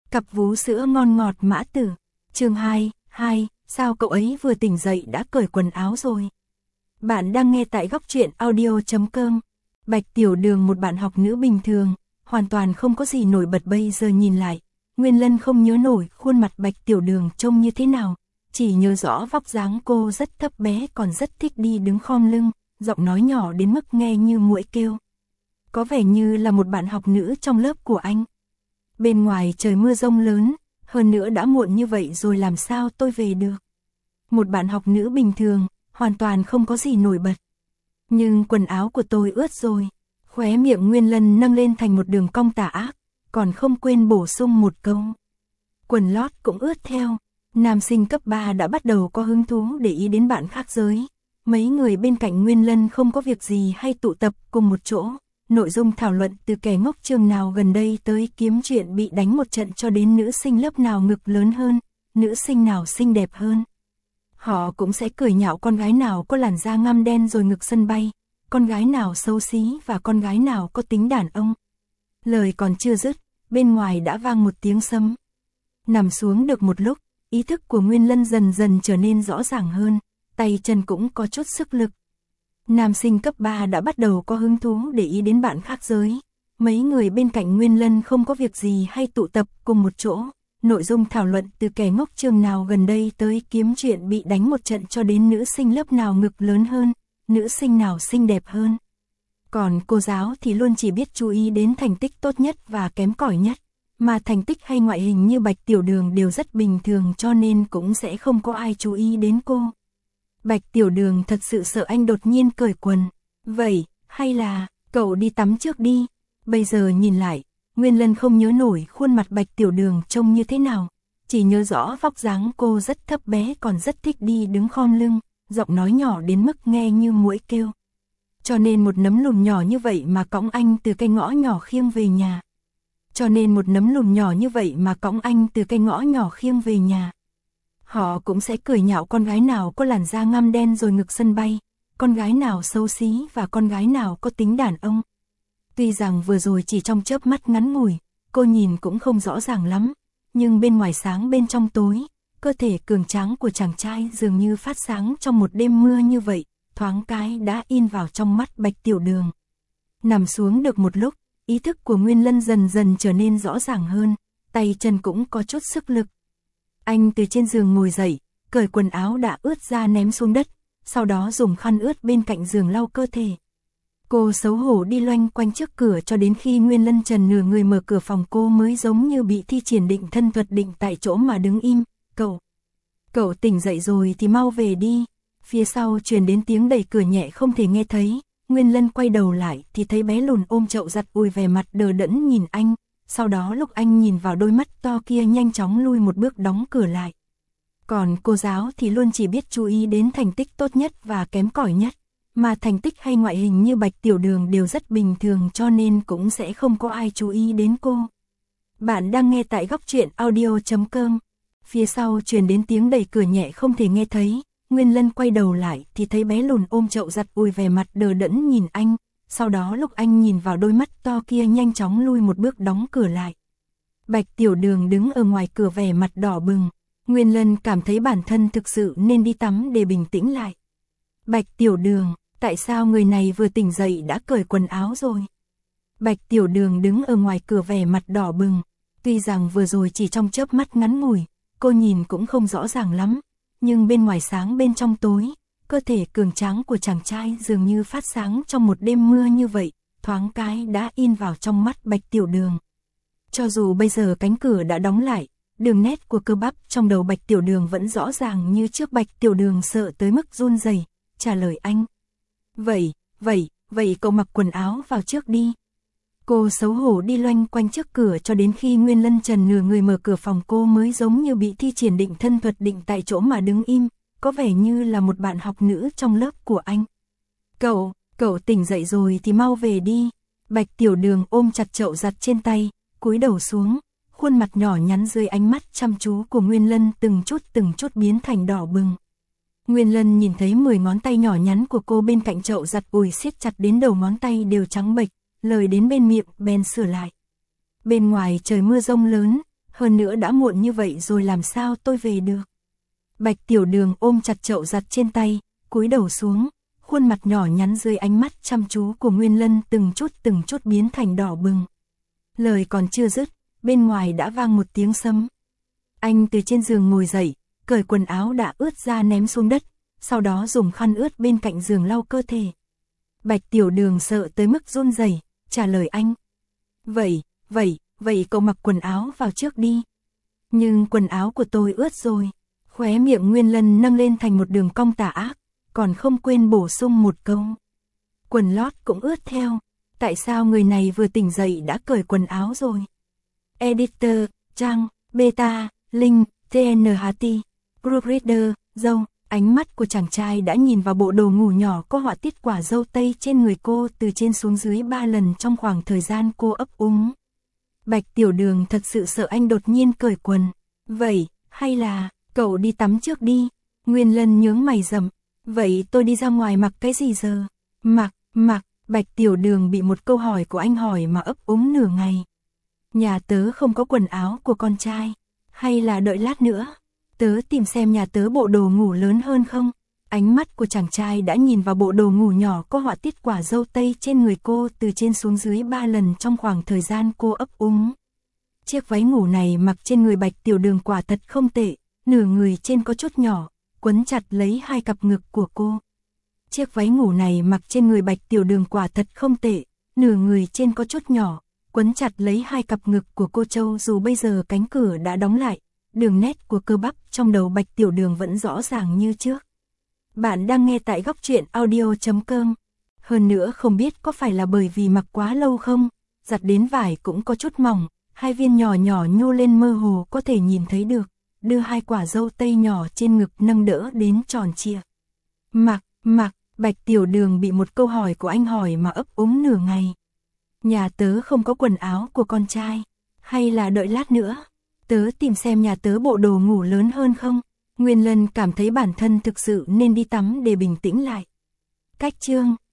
Cặp vú sữa ngon ngọt Mã Tử. Chương 2, sao cậu ấy vừa tỉnh dậy đã cởi quần áo rồi? Bạn đang nghe tại góc truyện audio.com. Bạch Tiểu Đường, một bạn học nữ bình thường, hoàn toàn không có gì nổi bật. Bây giờ nhìn lại, Nguyên Lân không nhớ nổi khuôn mặt Bạch Tiểu Đường trông như thế nào, chỉ nhớ rõ vóc dáng cô rất thấp bé, còn rất thích đi đứng khom lưng, giọng nói nhỏ đến mức nghe như muỗi kêu. Có vẻ như là một bạn học nữ trong lớp của anh. Bên ngoài trời mưa rông lớn, hơn nữa đã muộn như vậy rồi làm sao tôi về được. Một bạn học nữ bình thường, hoàn toàn không có gì nổi bật. Nhưng quần áo của tôi ướt rồi. Khóe miệng Nguyên Lân nâng lên thành một đường cong tà ác, còn không quên bổ sung một câu. Quần lót cũng ướt theo. Nam sinh cấp 3 đã bắt đầu có hứng thú để ý đến bạn khác giới. Mấy người bên cạnh Nguyên Lân không có việc gì hay tụ tập cùng một chỗ. Nội dung thảo luận từ kẻ ngốc trường nào gần đây tới kiếm chuyện bị đánh một trận cho đến nữ sinh lớp nào ngực lớn hơn, nữ sinh nào xinh đẹp hơn. Họ cũng sẽ cười nhạo con gái nào có làn da ngăm đen rồi ngực sân bay, con gái nào xấu xí và con gái nào có tính đàn ông. Lời còn chưa dứt, bên ngoài đã vang một tiếng sấm. Nằm xuống được một lúc, ý thức của Nguyên Lân dần dần trở nên rõ ràng hơn, tay chân cũng có chút sức lực. Nam sinh cấp 3 đã bắt đầu có hứng thú để ý đến bạn khác giới. Mấy người bên cạnh Nguyên Lân không có việc gì hay tụ tập cùng một chỗ. Nội dung thảo luận từ kẻ ngốc trường nào gần đây tới kiếm chuyện bị đánh một trận cho đến nữ sinh lớp nào ngực lớn hơn, nữ sinh nào xinh đẹp hơn. Còn cô giáo thì luôn chỉ biết chú ý đến thành tích tốt nhất và kém cỏi nhất. Mà thành tích hay ngoại hình như Bạch Tiểu Đường đều rất bình thường, cho nên cũng sẽ không có ai chú ý đến cô. Bạch Tiểu Đường thật sự sợ anh đột nhiên cởi quần. Vậy, hay là, cậu đi tắm trước đi. Bây giờ nhìn lại, Nguyên Lân không nhớ nổi khuôn mặt Bạch Tiểu Đường trông như thế nào. Chỉ nhớ rõ vóc dáng cô rất thấp bé, còn rất thích đi đứng khom lưng, giọng nói nhỏ đến mức nghe như muỗi kêu. Cho nên một nấm lùn nhỏ như vậy mà cõng anh từ cái ngõ nhỏ khiêng về nhà. Họ cũng sẽ cười nhạo con gái nào có làn da ngăm đen rồi ngực sân bay, con gái nào xấu xí và con gái nào có tính đàn ông. Tuy rằng vừa rồi chỉ trong chớp mắt ngắn ngủi, cô nhìn cũng không rõ ràng lắm, nhưng bên ngoài sáng bên trong tối, cơ thể cường tráng của chàng trai dường như phát sáng trong một đêm mưa như vậy, thoáng cái đã in vào trong mắt Bạch Tiểu Đường. Nằm xuống được một lúc, ý thức của Nguyên Lân dần dần trở nên rõ ràng hơn, tay chân cũng có chút sức lực. Anh từ trên giường ngồi dậy, cởi quần áo đã ướt ra ném xuống đất, sau đó dùng khăn ướt bên cạnh giường lau cơ thể. Cô xấu hổ đi loanh quanh trước cửa cho đến khi Nguyên Lân trần nửa người mở cửa phòng, cô mới giống như bị thi triển định thân thuật định tại chỗ mà đứng im. Cậu tỉnh dậy rồi thì mau về đi. Phía sau truyền đến tiếng đẩy cửa nhẹ không thể nghe thấy. Nguyên Lân quay đầu lại thì thấy bé lùn ôm chậu giặt ủi vẻ mặt đờ đẫn nhìn anh. Sau đó lúc anh nhìn vào đôi mắt to kia nhanh chóng lui một bước đóng cửa lại. Còn cô giáo thì luôn chỉ biết chú ý đến thành tích tốt nhất và kém cỏi nhất. Mà thành tích hay ngoại hình như Bạch Tiểu Đường đều rất bình thường, cho nên cũng sẽ không có ai chú ý đến cô. Bạn đang nghe tại góc truyện audio.com. Phía sau truyền đến tiếng đẩy cửa nhẹ không thể nghe thấy. Nguyên Lân quay đầu lại thì thấy bé lùn ôm chậu giặt ủi vẻ mặt đờ đẫn nhìn anh. Sau đó lúc anh nhìn vào đôi mắt to kia nhanh chóng lui một bước đóng cửa lại. Bạch Tiểu Đường đứng ở ngoài cửa vẻ mặt đỏ bừng. Nguyên Lân cảm thấy bản thân thực sự nên đi tắm để bình tĩnh lại. Bạch Tiểu Đường, tại sao người này vừa tỉnh dậy đã cởi quần áo rồi? Bạch Tiểu Đường đứng ở ngoài cửa vẻ mặt đỏ bừng. Tuy rằng vừa rồi chỉ trong chớp mắt ngắn ngủi, cô nhìn cũng không rõ ràng lắm, nhưng bên ngoài sáng bên trong tối, cơ thể cường tráng của chàng trai dường như phát sáng trong một đêm mưa như vậy, thoáng cái đã in vào trong mắt Bạch Tiểu Đường. Cho dù bây giờ cánh cửa đã đóng lại, đường nét của cơ bắp trong đầu Bạch Tiểu Đường vẫn rõ ràng như trước. Bạch Tiểu Đường sợ tới mức run rẩy, trả lời anh. Vậy cậu mặc quần áo vào trước đi. Cô xấu hổ đi loanh quanh trước cửa cho đến khi Nguyên Lân trần nửa người mở cửa phòng, cô mới giống như bị thi triển định thân thuật định tại chỗ mà đứng im, có vẻ như là một bạn học nữ trong lớp của anh. Cậu tỉnh dậy rồi thì mau về đi. Bạch Tiểu Đường ôm chặt chậu giặt trên tay, cúi đầu xuống, khuôn mặt nhỏ nhắn dưới ánh mắt chăm chú của Nguyên Lân từng chút biến thành đỏ bừng. Nguyên Lân nhìn thấy 10 ngón tay nhỏ nhắn của cô bên cạnh chậu giặt ủi siết chặt đến đầu ngón tay đều trắng bệch, lời đến bên miệng bèn sửa lại. Bên ngoài trời mưa rông lớn, hơn nữa đã muộn như vậy rồi làm sao tôi về được. Bạch Tiểu Đường ôm chặt chậu giặt trên tay, cúi đầu xuống, khuôn mặt nhỏ nhắn dưới ánh mắt chăm chú của Nguyên Lân từng chút biến thành đỏ bừng. Lời còn chưa dứt, bên ngoài đã vang một tiếng sấm. Anh từ trên giường ngồi dậy, cởi quần áo đã ướt ra ném xuống đất, sau đó dùng khăn ướt bên cạnh giường lau cơ thể. Bạch Tiểu Đường sợ tới mức run rẩy, trả lời anh. Vậy cậu mặc quần áo vào trước đi. Nhưng quần áo của tôi ướt rồi. Khóe miệng Nguyên Lân nâng lên thành một đường cong tà ác, còn không quên bổ sung một câu. Quần lót cũng ướt theo, tại sao người này vừa tỉnh dậy đã cởi quần áo rồi? Editor, Trang, Beta, Link, TNHT, Proofreader, dâu. Ánh mắt của chàng trai đã nhìn vào bộ đồ ngủ nhỏ có họa tiết quả dâu tây trên người cô từ trên xuống dưới 3 lần trong khoảng thời gian cô ấp úng. Bạch Tiểu Đường thật sự sợ anh đột nhiên cởi quần. Vậy, hay là, cậu đi tắm trước đi. Nguyên Lân nhướng mày rậm. Vậy tôi đi ra ngoài mặc cái gì giờ? Mặc, Bạch Tiểu Đường bị một câu hỏi của anh hỏi mà ấp úng nửa ngày. Nhà tớ không có quần áo của con trai. Hay là đợi lát nữa? Tớ tìm xem nhà tớ bộ đồ ngủ lớn hơn không? Ánh mắt của chàng trai đã nhìn vào bộ đồ ngủ nhỏ có họa tiết quả dâu tây trên người cô từ trên xuống dưới 3 lần trong khoảng thời gian cô ấp úng. Chiếc váy ngủ này mặc trên người Bạch Tiểu Đường quả thật không tệ, nửa người trên có chút nhỏ, quấn chặt lấy hai cặp ngực của cô. Chiếc váy ngủ này mặc trên người Bạch Tiểu Đường quả thật không tệ, nửa người trên có chút nhỏ, quấn chặt lấy hai cặp ngực của cô Châu dù bây giờ cánh cửa đã đóng lại, đường nét của cơ bắp trong đầu Bạch Tiểu Đường vẫn rõ ràng như trước. Bạn đang nghe tại góc truyện audio.com. Hơn nữa không biết có phải là bởi vì mặc quá lâu không, giặt đến vải cũng có chút mỏng, hai viên nhỏ nhỏ nhô lên mơ hồ có thể nhìn thấy được, đưa hai quả dâu tây nhỏ trên ngực nâng đỡ đến tròn trịa. Mặc, Bạch Tiểu Đường bị một câu hỏi của anh hỏi mà ấp úng nửa ngày. Nhà tớ không có quần áo của con trai, hay là đợi lát nữa? Tớ tìm xem nhà tớ bộ đồ ngủ lớn hơn không? Nguyên Lân cảm thấy bản thân thực sự nên đi tắm để bình tĩnh lại. Cách chương